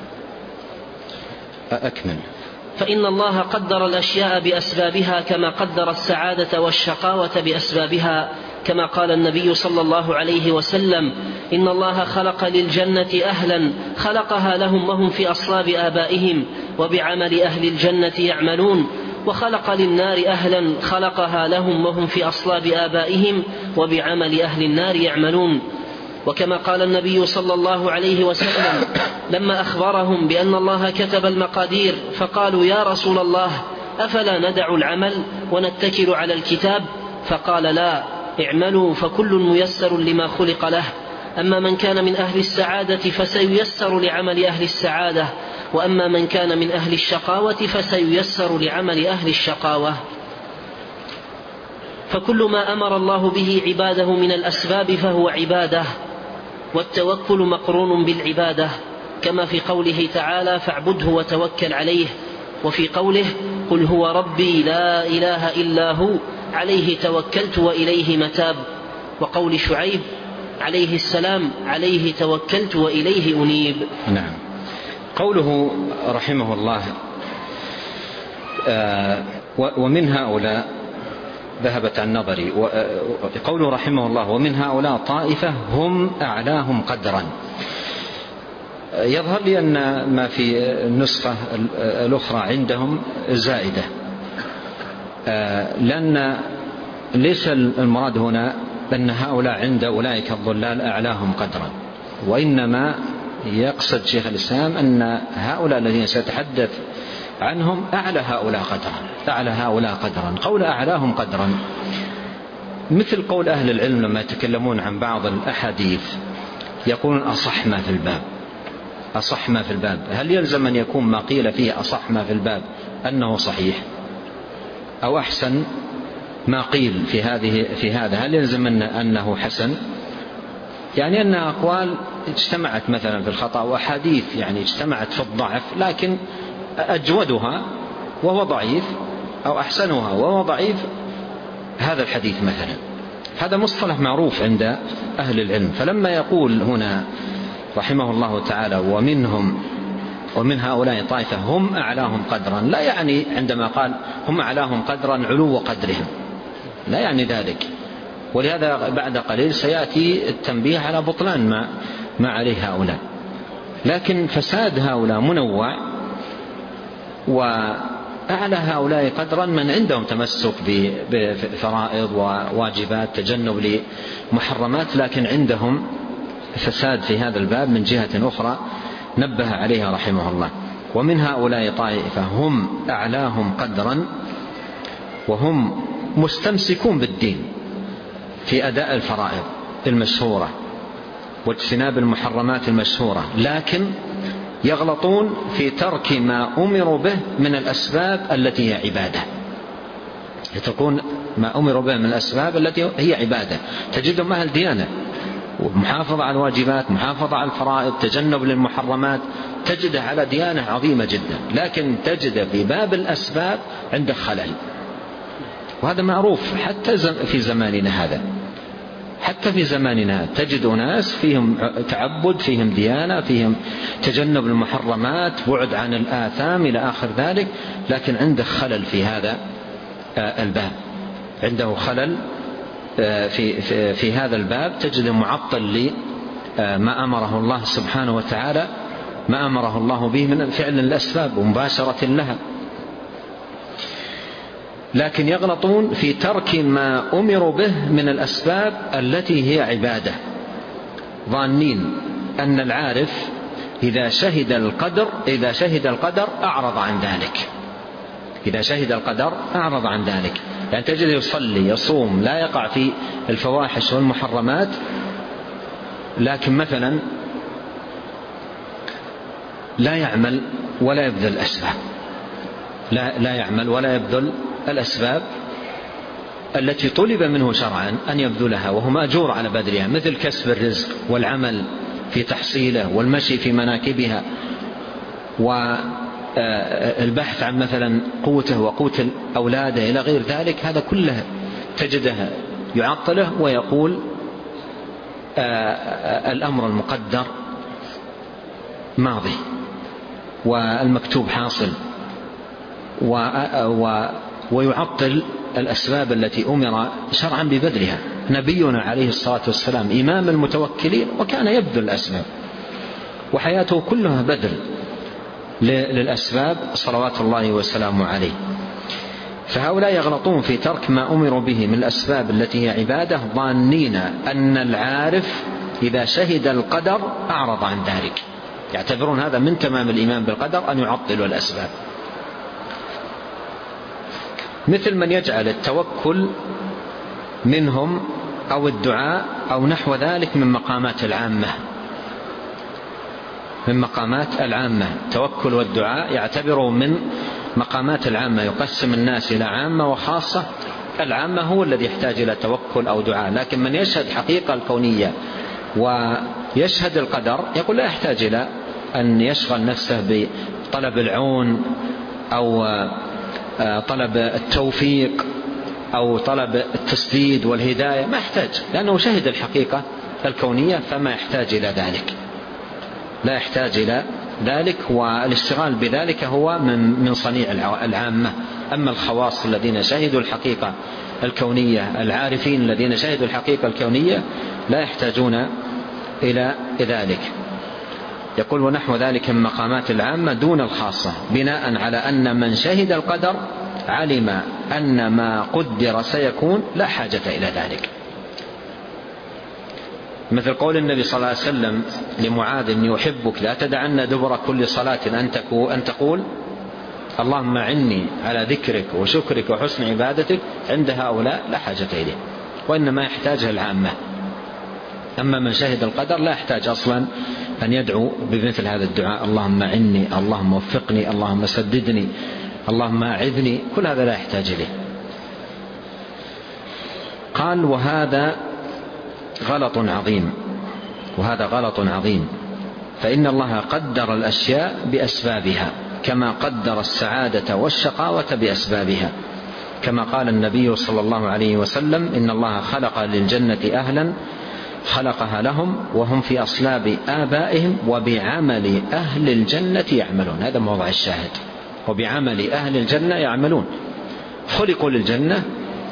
أكمل. فإن الله قدر الأشياء بأسبابها كما قدر السعادة والشقاوة بأسبابها، كما قال النبي صلى الله عليه وسلم: إن الله خلق للجنة أهلا خلقها لهم وهم في أصلاب آبائهم، وبعمل أهل الجنة يعملون، وخلق للنار أهلا خلقها لهم وهم في أصلاب آبائهم، وبعمل أهل النار يعملون. وكما قال النبي صلى الله عليه وسلم لما أخبرهم بأن الله كتب المقادير فقالوا: يا رسول الله، أفلا ندع العمل ونتكل على الكتاب؟ فقال: لا، اعملوا فكل ميسر لما خلق له، أما من كان من أهل السعادة فسييسر لعمل أهل السعادة، وأما من كان من أهل الشقاوة فسييسر لعمل أهل الشقاوة. فكل ما أمر الله به عباده من الأسباب فهو عبادة، والتوكل مقرون بالعبادة، كما في قوله تعالى: فاعبده وتوكل عليه، وفي قوله: قل هو ربي لا إله إلا هو عليه توكلت وإليه متاب، وقول شعيب عليه السلام: عليه توكلت وإليه أنيب. نعم. قوله رحمه الله: آه ومن هؤلاء ذهبت عن نظري، وقوله رحمه الله: ومن هؤلاء طائفة هم أعلاهم قدرا، يظهر لي أن ما في النسخة الأخرى عندهم زائدة، لأن ليس المراد هنا أن هؤلاء عند أولئك الضلال أعلاهم قدرا، وإنما يقصد شيخ الإسلام أن هؤلاء الذين سيتحدث عنهم أعلى هؤلاء قدرا، أعلى هؤلاء قدرا. قول أعلاهم قدرا مثل قول أهل العلم لما يتكلمون عن بعض الأحاديث يقولون أصح ما في الباب، أصح ما في الباب. هل يلزم أن يكون ما قيل فيه أصح ما في الباب أنه صحيح أو أحسن ما قيل في هذه في هذا؟ هل يلزم أنه حسن؟ يعني أن أقوال اجتمعت مثلا في الخطأ، وأحاديث يعني اجتمعت في الضعف، لكن أجودها وهو ضعيف أو أحسنها وهو ضعيف هذا الحديث مثلا. هذا مصطلح معروف عند أهل العلم. فلما يقول هنا رحمه الله تعالى: ومنهم ومن هؤلاء طائفة هم أعلاهم قدرا، لا يعني عندما قال هم أعلاهم قدرا علو قدرهم، لا يعني ذلك. ولهذا بعد قليل سيأتي التنبيه على بطلان ما, ما عليه هؤلاء. لكن فساد هؤلاء منوع، وأعلى هؤلاء قدرا من عندهم تمسك بفرائض وواجبات، تجنب لمحرمات، لكن عندهم فساد في هذا الباب من جهة أخرى نبه عليها رحمه الله. ومن هؤلاء طائفة هم أعلاهم قدرا، وهم مستمسكون بالدين في أداء الفرائض المشهورة واجتناب المحرمات المشهورة، لكن يغلطون في ترك ما أمروا به من الأسباب التي هي عبادة. تكون ما أمروا به من الأسباب التي هي عبادة، تجدهم أهل ديانة ومحافظة على الواجبات، محافظة على الفرائض، تجنب للمحرمات، تجده على ديانة عظيمة جدا، لكن تجد في باب الأسباب عنده خلل. وهذا معروف حتى في زماننا هذا، حتى في زماننا تجد ناس فيهم تعبد، فيهم ديانة، فيهم تجنب المحرمات، بعد عن الآثام إلى آخر ذلك، لكن عنده خلل في هذا الباب، عنده خلل في, في, في هذا الباب تجد معطل لما أمره الله سبحانه وتعالى، ما أمره الله به من فعل الأسباب ومباشرة لها. لكن يغلطون في ترك ما أمروا به من الأسباب التي هي عبادة، ظانين أن العارف إذا شهد القدر إذا شهد القدر أعرض عن ذلك إذا شهد القدر أعرض عن ذلك يعني تجد يصلي يصوم لا يقع في الفواحش والمحرمات، لكن مثلا لا يعمل ولا يبذل الأسباب لا, لا يعمل ولا يبذل الأسباب التي طلب منه شرعا أن يبذلها وهو مأجور على بذلها، مثل كسب الرزق والعمل في تحصيله والمشي في مناكبها والبحث عن مثلا قوته وقوت أولاده إلى غير ذلك. هذا كله تجده يعطله ويقول الأمر المقدر ماضي والمكتوب حاصل، ويعطل الأسباب التي أمر شرعا ببذلها. نبينا عليه الصلاة والسلام إمام المتوكلين وكان يبذل الأسباب وحياته كلها بذل للأسباب صلوات الله وسلامه عليه. فهؤلاء يغلطون في ترك ما أمروا به من الأسباب التي هي عبادة، ظانين أن العارف إذا شهد القدر أعرض عن ذلك، يعتبرون هذا من تمام الإيمان بالقدر أن يعطلوا الأسباب. مثل من يجعل التوكل منهم أو الدعاء أو نحو ذلك من مقامات العامة من مقامات العامة التوكل والدعاء يعتبروا من مقامات العامة، يقسم الناس إلى عامة وخاصة. العامة هو الذي يحتاج إلى توكل أو دعاء، لكن من يشهد حقيقة الكونية ويشهد القدر يقول لا يحتاج إلى أن يشغل نفسه بطلب العون أو طلب التوفيق أو طلب التسديد والهداية، ما يحتاج، لأنه شهد الحقيقة الكونية فما يحتاج إلى ذلك لا يحتاج إلى ذلك والاشتغال بذلك هو من من صنيع العامة. أما الخواص الذين شهدوا الحقيقة الكونية، العارفين الذين شهدوا الحقيقة الكونية، لا يحتاجون إلى ذلك. يقول ونحو ذلك من مقامات العامة دون الخاصة، بناء على أن من شهد القدر علم أن ما قدر سيكون لا حاجة إلى ذلك. مثل قول النبي صلى الله عليه وسلم لمعاذ إني أحبك لا تدعن دبر كل صلاة أن تقول اللهم أعني على ذكرك وشكرك وحسن عبادتك، عند هؤلاء لا حاجة إليه، وإنما يحتاجها العامة. أما من شهد القدر لا يحتاج أصلا أن يدعو بمثل هذا الدعاء اللهم أعني، اللهم وفقني، اللهم سددني، اللهم أعذني، كل هذا لا يحتاج إليه. قال وهذا غلط عظيم وهذا غلط عظيم فإن الله قدر الأشياء بأسبابها كما قدر السعادة والشقاوة بأسبابها، كما قال النبي صلى الله عليه وسلم إن الله خلق للجنة أهلا خلقها لهم وهم في أصلاب آبائهم وبعمل أهل الجنة يعملون. هذا موضع الشاهد، وبعمل أهل الجنة يعملون. خلقوا للجنة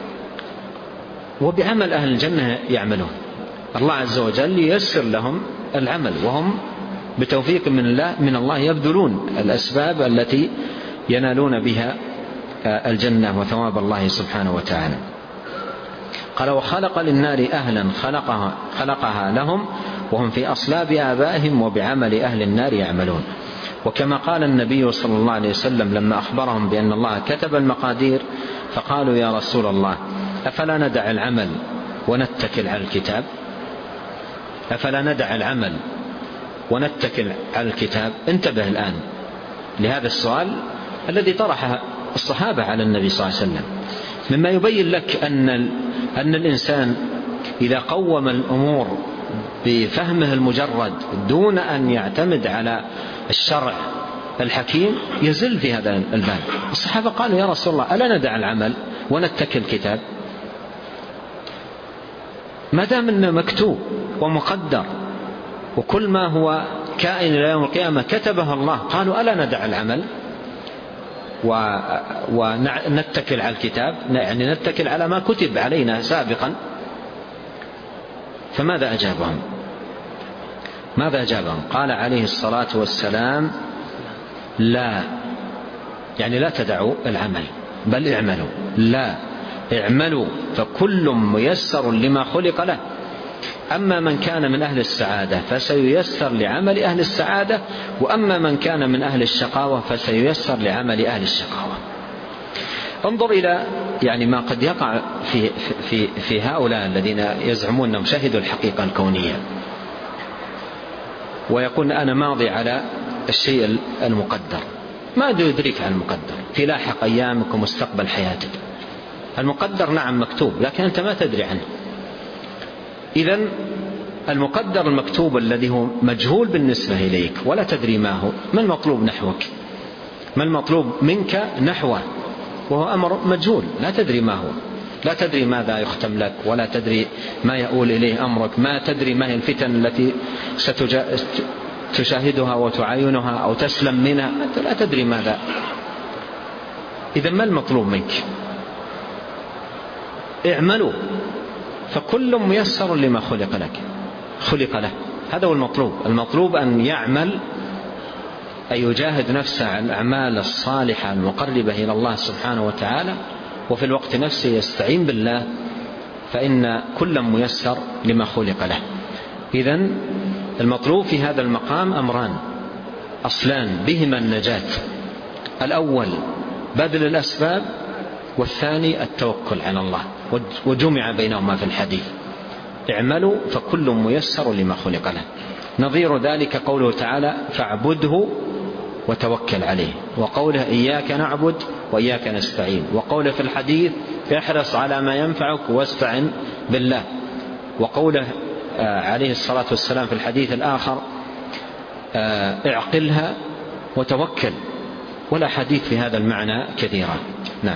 وبعمل أهل الجنة يعملون. الله عز وجل ييسر لهم العمل وهم بتوفيق من الله من الله يبذلون الأسباب التي ينالون بها الجنة وثواب الله سبحانه وتعالى. قال وخلق للنار أهلا خلقها, خلقها لهم وهم في أصلاب آبائهم وبعمل أهل النار يعملون. وكما قال النبي صلى الله عليه وسلم لما أخبرهم بأن الله كتب المقادير فقالوا يا رسول الله أفلا ندع العمل ونتكل على الكتاب أفلا ندع العمل ونتكل على الكتاب. انتبه الآن لهذا السؤال الذي طرحه الصحابة على النبي صلى الله عليه وسلم، مما يبين لك أن أن الإنسان إذا قوم الأمور بفهمه المجرد دون أن يعتمد على الشرع الحكيم يزل في هذا الباب. الصحابة قالوا يا رسول الله ألا ندع العمل ونتكل الكتاب ما دام أنه مكتوب ومقدر وكل ما هو كائن إلى يوم القيامة كتبه الله. قالوا ألا ندع العمل ونتكل على الكتاب، يعني نتكل على ما كتب علينا سابقا فماذا أجابهم؟ ماذا أجابهم؟ قال عليه الصلاة والسلام لا، يعني لا تدعوا العمل بل اعملوا. لا، اعملوا فكل ميسر لما خلق له. أما من كان من أهل السعادة فسييسر لعمل أهل السعادة، وأما من كان من أهل الشقاوة فسييسر لعمل أهل الشقاوة. انظر إلى يعني ما قد يقع في, في, في هؤلاء الذين يزعمون أنهم شهدوا الحقيقة الكونية ويقول أنا ماضي على الشيء المقدر. ما يدريك عن المقدر في لاحق أيامك ومستقبل حياتك؟ المقدر نعم مكتوب، لكن أنت ما تدري عنه. إذن المقدر المكتوب الذي هو مجهول بالنسبة إليك ولا تدري ما هو، ما المطلوب نحوك؟ ما المطلوب منك نحوه؟ وهو أمر مجهول لا تدري ما هو، لا تدري ماذا يختم لك، ولا تدري ما يؤول إليه أمرك، ما تدري ما هي الفتن التي ستشاهدها وتعاينها أو تسلم منها، أنت لا تدري ماذا. إذن ما المطلوب منك؟ اعملوا فكل ميسر لما خلق لك خلق له. هذا هو المطلوب. المطلوب أن يعمل، أن يجاهد نفسه على الأعمال الصالحة المقربة إلى الله سبحانه وتعالى، وفي الوقت نفسه يستعين بالله، فإن كل ميسر لما خلق له. إذن المطلوب في هذا المقام أمران أصلان بهما النجاة: الأول بذل الأسباب، والثاني التوكل على الله، وجمع بينهما في الحديث: اعملوا فكل ميسر لما خلق له. نظير ذلك قوله تعالى: فاعبده وتوكل عليه، وقوله: إياك نعبد وإياك نستعين، وقوله في الحديث: احرص على ما ينفعك واستعن بالله، وقوله عليه الصلاة والسلام في الحديث الآخر: اعقلها وتوكل. ولا حديث في هذا المعنى كثيرا. نعم.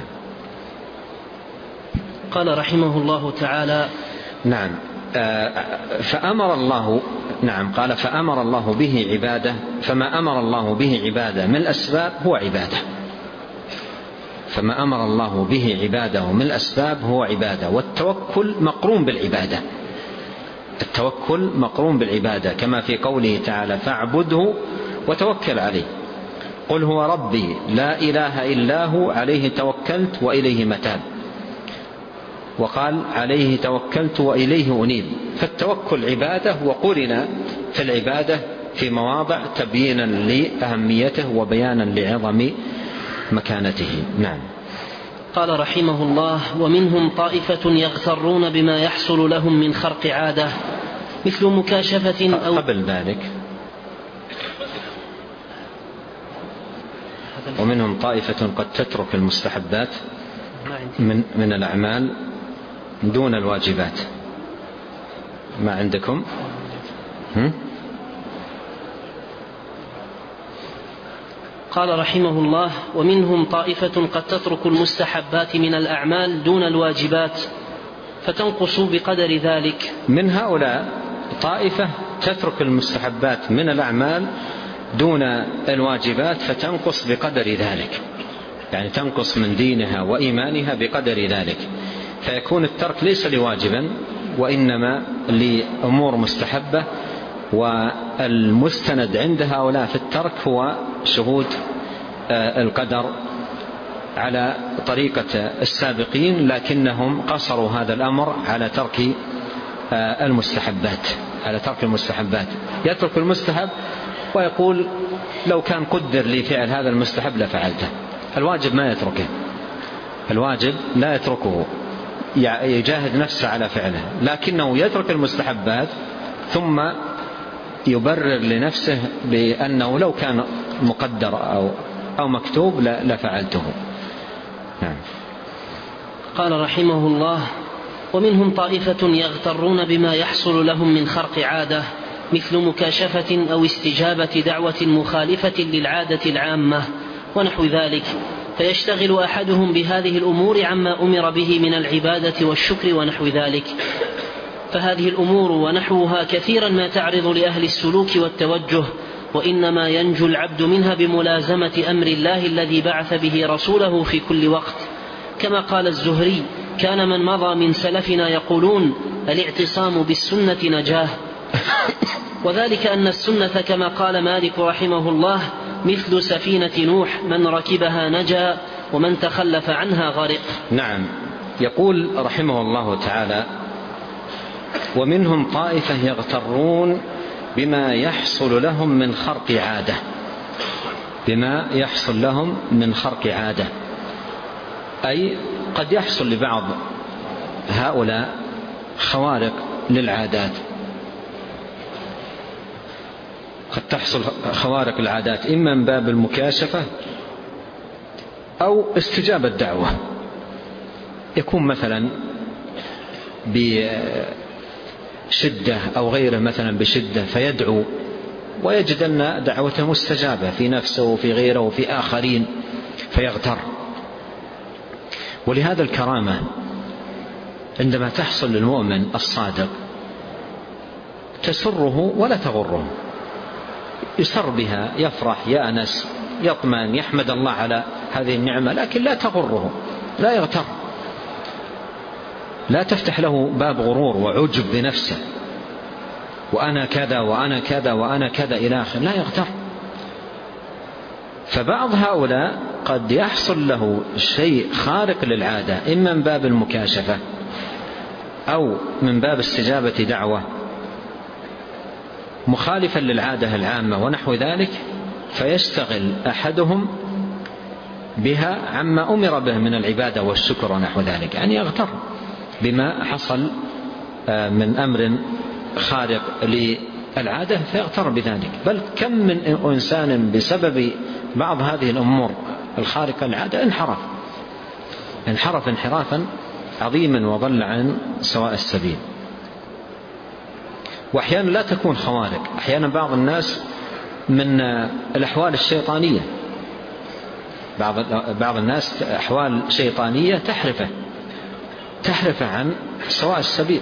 قال رحمه الله تعالى: نعم. فأمر الله نعم قال فأمر الله به عباده، فما أمر الله به عباده من الأسباب هو عباده. فما أمر الله به عباده من الأسباب هو عباده، والتوكل مقرون بالعبادة. التوكل مقرون بالعبادة، كما في قوله تعالى: فاعبده وتوكل عليه. قل هو ربي لا إله إلا هو عليه توكلت وإليه متاب. وقال: عليه توكلت وإليه أنيب. فالتوكل عبادة، وقرن في العبادة في مواضع تبيينا لأهميته وبيانا لعظم مكانته. نعم. قال رحمه الله: ومنهم طائفة يغترون بما يحصل لهم من خرق عادة، مثل مكاشفة أو قبل ذلك: ومنهم طائفة قد تترك المستحبات من, من الأعمال دون الواجبات. ما عندكم؟ هم؟ قال رحمه الله: ومنهم طائفة قد تترك المستحبات من الأعمال دون الواجبات فتنقص بقدر ذلك. من هؤلاء طائفة تترك المستحبات من الأعمال دون الواجبات فتنقص بقدر ذلك، يعني تنقص من دينها وإيمانها بقدر ذلك، فيكون الترك ليس لواجبا وإنما لأمور مستحبة. والمستند عند هؤلاء في الترك هو شهود القدر على طريقة السابقين، لكنهم قصروا هذا الأمر على ترك المستحبات على ترك المستحبات يترك المستحب ويقول: لو كان قدر لي فعل هذا المستحب لفعلته. الواجب ما يتركه، الواجب لا يتركه، يجاهد نفسه على فعله، لكنه يترك المستحبات ثم يبرر لنفسه بأنه لو كان مقدر أو, أو مكتوب لفعلته. نعم. قال رحمه الله: ومنهم طائفة يغترون بما يحصل لهم من خرق عادة، مثل مكاشفة أو استجابة دعوة مخالفة للعادة العامة ونحو ذلك، فيشتغل أحدهم بهذه الأمور عما أمر به من العبادة والشكر ونحو ذلك. فهذه الأمور ونحوها كثيرا ما تعرض لأهل السلوك والتوجه، وإنما ينجو العبد منها بملازمة أمر الله الذي بعث به رسوله في كل وقت، كما قال الزهري: كان من مضى من سلفنا يقولون: الاعتصام بالسنة نجاه، وذلك أن السنة كما قال مالك رحمه الله مثل سفينة نوح، من ركبها نجا ومن تخلف عنها غرق. نعم. يقول رحمه الله تعالى: ومنهم طائفة يغترون بما يحصل لهم من خرق عادة، بما يحصل لهم من خرق عادة، أي قد يحصل لبعض هؤلاء خوارق للعادات، قد تحصل خوارق العادات إما من باب المكاشفة أو استجابة دعوة. يكون مثلا بشدة أو غيره مثلا بشدة فيدعو ويجد أن دعوته مستجابة في نفسه وفي غيره وفي آخرين فيغتر. ولهذا الكرامة عندما تحصل للمؤمن الصادق تسره ولا تغره، يسر بها، يفرح، يأنس، يطمئن، يحمد الله على هذه النعمة، لكن لا تغره، لا يغتر، لا تفتح له باب غرور وعجب بنفسه وأنا كذا وأنا كذا وأنا كذا إلى آخر، لا يغتر. فبعض هؤلاء قد يحصل له شيء خارق للعادة إما من باب المكاشفة أو من باب استجابة دعوة مخالفا للعادة العامة ونحو ذلك، فيشتغل أحدهم بها عما أمر به من العبادة والشكر ونحو ذلك، يعني يغتر بما حصل من أمر خارق للعادة فيغتر بذلك. بل كم من إنسان بسبب بعض هذه الأمور الخارقة للعادة انحرف انحرف انحرافا عظيما وضل عن سواء السبيل. وأحيانا لا تكون خوارق، أحيانا بعض الناس من الأحوال الشيطانية، بعض بعض الناس أحوال شيطانية تحرفه تحرفه عن سواء السبيل.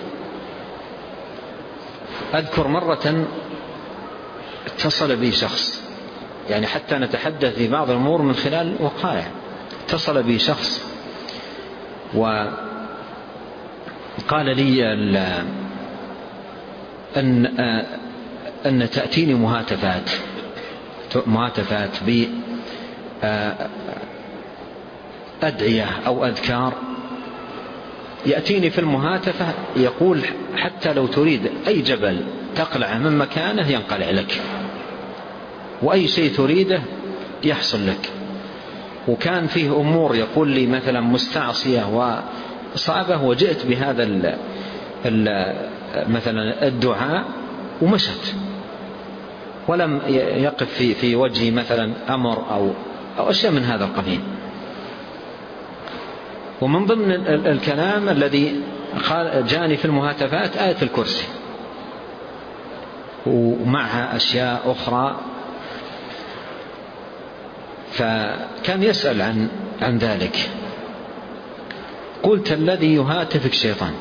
أذكر مرة اتصل بي شخص، يعني حتى نتحدث في بعض الأمور من خلال وقائع، اتصل بي شخص وقال لي أن أن تأتيني مهاتفات مهاتفات بأدعية أو أذكار، يأتيني في المهاتفة يقول حتى لو تريد أي جبل تقلع من مكانه ينقلع لك، وأي شيء تريده يحصل لك. وكان فيه أمور يقول لي مثلا مستعصية وصعبة، وجئت بهذا ال ال مثلا الدعاء ومشت، ولم يقف في في وجهي مثلا أمر أو أو أشياء من هذا القبيل. ومن ضمن الكلام الذي جاني في المهاتفات آية الكرسي ومعها أشياء أخرى، فكان يسأل عن عن ذلك. قلت الذي يهاتفك شيطان،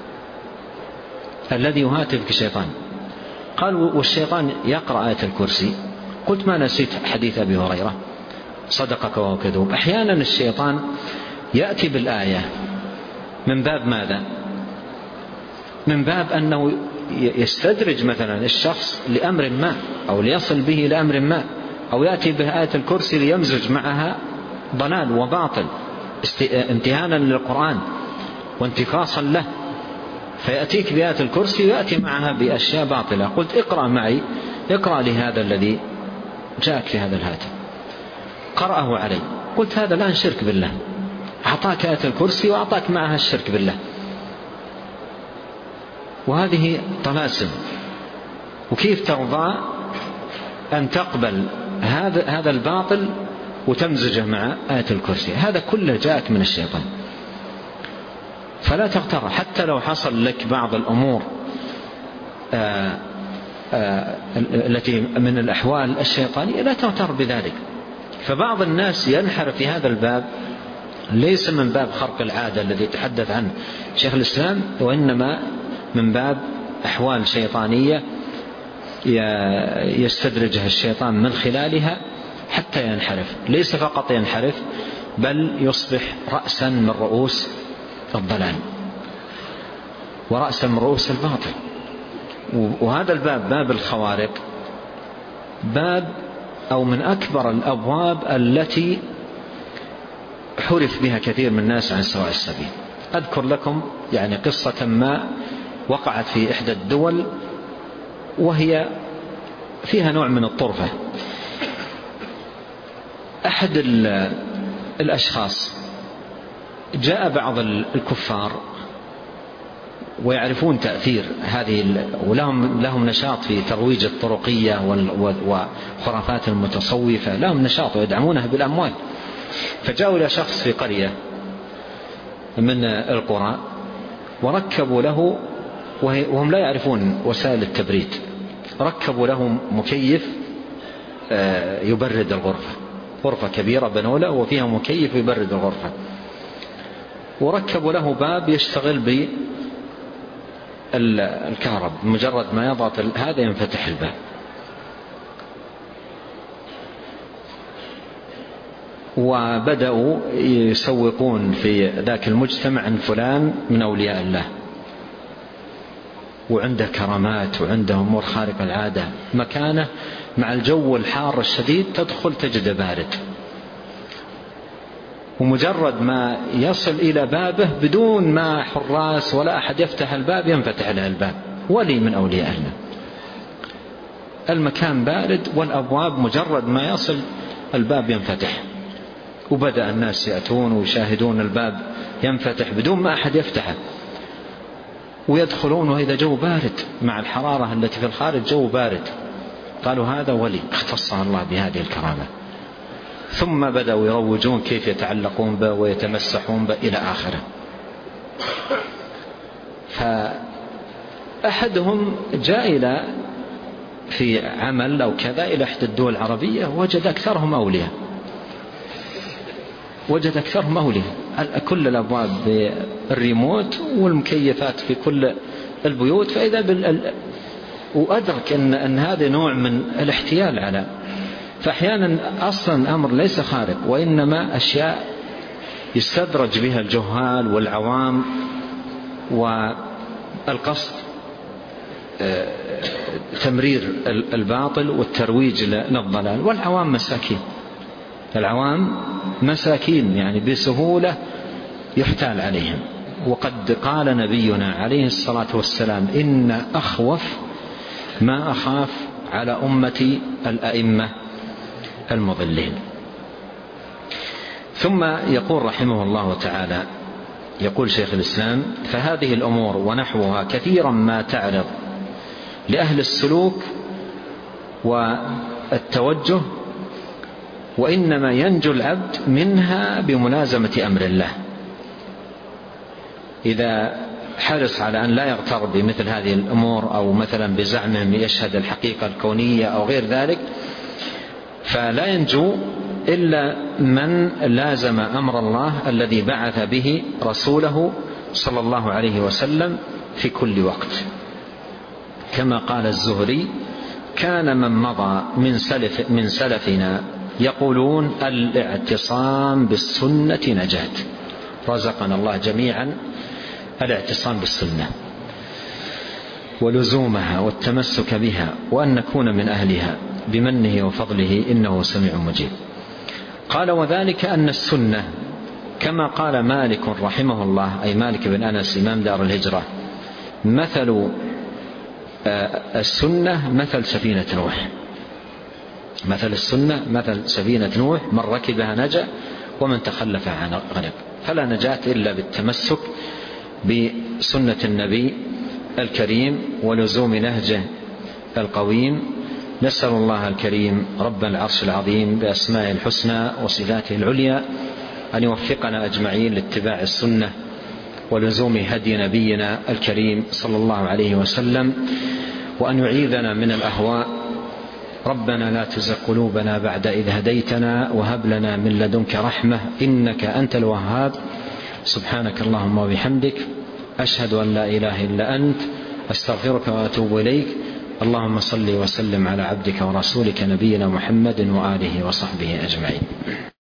الذي يهاتفك شيطان. قال والشيطان يقرأ آية الكرسي. قلت ما نسيت حديث أبي هريرة صدقك وهو كذوب. أحيانا الشيطان يأتي بالآية من باب ماذا؟ من باب أنه يستدرج مثلا الشخص لأمر ما أو ليصل به لأمر ما، أو يأتي بآية الكرسي ليمزج معها ضلال وباطل امتهانا للقرآن وانتقاصا له، فيأتيك بآية الكرسي ويأتي معها بأشياء باطلة. قلت اقرأ معي، اقرأ لهذا الذي جاءك في هذا الهاتف. قرأه علي. قلت هذا الآن شرك بالله، أعطاك آية الكرسي وأعطاك معها الشرك بالله، وهذه طلاسم. وكيف ترضى أن تقبل هذا هذا الباطل وتمزجه مع آية الكرسي؟ هذا كله جاءك من الشيطان. فلا تغتر، حتى لو حصل لك بعض الأمور آآ آآ التي من الأحوال الشيطانية لا تغتر بذلك. فبعض الناس ينحرف في هذا الباب ليس من باب خرق العادة الذي تحدث عنه شيخ الإسلام، وإنما من باب أحوال شيطانية يستدرجها الشيطان من خلالها حتى ينحرف. ليس فقط ينحرف بل يصبح رأسا من رؤوس الضلال. ورأس من رؤوس الباطل. وهذا الباب، باب الخوارق، باب أو من أكبر الأبواب التي حرف بها كثير من الناس عن سواء السبيل. أذكر لكم يعني قصة ما وقعت في إحدى الدول وهي فيها نوع من الطرفة. أحد الأشخاص جاء بعض الكفار ويعرفون تأثير هذه، ولهم لهم نشاط في ترويج الطرقية وخرافات المتصوفة، لهم نشاط ويدعمونها بالأموال. فجاءوا إلى شخص في قرية من القرى وركبوا له، وهم لا يعرفون وسائل التبريد، ركبوا له مكيف يبرد الغرفة، غرفة كبيرة بنوا له وفيها مكيف يبرد الغرفة، وركبوا له باب يشتغل بالكهرب، مجرد ما يضغط هذا ينفتح الباب. وبدأوا يسوقون في ذاك المجتمع عن فلان من أولياء الله وعنده كرامات وعنده أمور خارقة العادة، مكانه مع الجو الحار الشديد تدخل تجد بارد، ومجرد ما يصل إلى بابه بدون ما حراس ولا أحد يفتح الباب ينفتح له الباب، ولي من أولياء الله. المكان بارد والأبواب مجرد ما يصل الباب ينفتح، وبدأ الناس يأتون ويشاهدون الباب ينفتح بدون ما أحد يفتحه، ويدخلون وإذا جو بارد مع الحرارة التي في الخارج جو بارد. قالوا هذا ولي اختصه الله بهذه الكرامة. ثم بدأوا يروجون كيف يتعلقون به ويتمسحون به إلى آخره. فأحدهم جاء إلى في عمل أو كذا إلى إحدى الدول العربية وجد أكثرهم أولياء، وجد أكثرهم أولياء، كل الأبواب بالريموت والمكيفات في كل البيوت. فإذا بال... وأدرك أن, أن هذا نوع من الاحتيال على، فأحيانا أصلا أمر ليس خارق وإنما أشياء يستدرج بها الجهال والعوام، والقصد تمرير الباطل والترويج للضلال. والعوام مساكين، العوام مساكين يعني بسهولة يحتال عليهم. وقد قال نبينا عليه الصلاة والسلام إن أخوف ما أخاف على أمتي الأئمة المضلين. ثم يقول رحمه الله تعالى، يقول شيخ الإسلام: فهذه الأمور ونحوها كثيرا ما تعرض لأهل السلوك والتوجه، وإنما ينجو العبد منها بملازمة أمر الله. إذا حرص على أن لا يغتر بمثل هذه الأمور أو مثلا بزعمهم يشهد الحقيقة الكونية أو غير ذلك، فلا ينجو إلا من لازم أمر الله الذي بعث به رسوله صلى الله عليه وسلم في كل وقت. كما قال الزهري: كان من مضى من سلف من سلفنا يقولون الاعتصام بالسنة نجاة. رزقنا الله جميعا الاعتصام بالسنة ولزومها والتمسك بها، وأن نكون من أهلها بمنه وفضله إنه سميع مجيب. قال: وذلك أن السنة كما قال مالك رحمه الله، أي مالك بن أنس إمام دار الهجرة: مثل السنة مثل سفينة نوح. مثل السنة مثل سفينة نوح، من ركبها نجا ومن تخلف عن غرق. فلا نجاة إلا بالتمسك بسنة النبي الكريم ولزوم نهجه القويم. نسأل الله الكريم رب العرش العظيم بأسمائه الحسنى وصفاته العليا أن يوفقنا أجمعين لاتباع السنة ولزوم هدي نبينا الكريم صلى الله عليه وسلم، وأن يعيذنا من الأهواء. ربنا لا تزغ قلوبنا بعد إذ هديتنا وهب لنا من لدنك رحمة إنك أنت الوهاب. سبحانك اللهم وبحمدك، أشهد أن لا إله إلا أنت، أستغفرك وأتوب إليك. اللهم صل وسلم على عبدك ورسولك نبينا محمد وآله وصحبه أجمعين.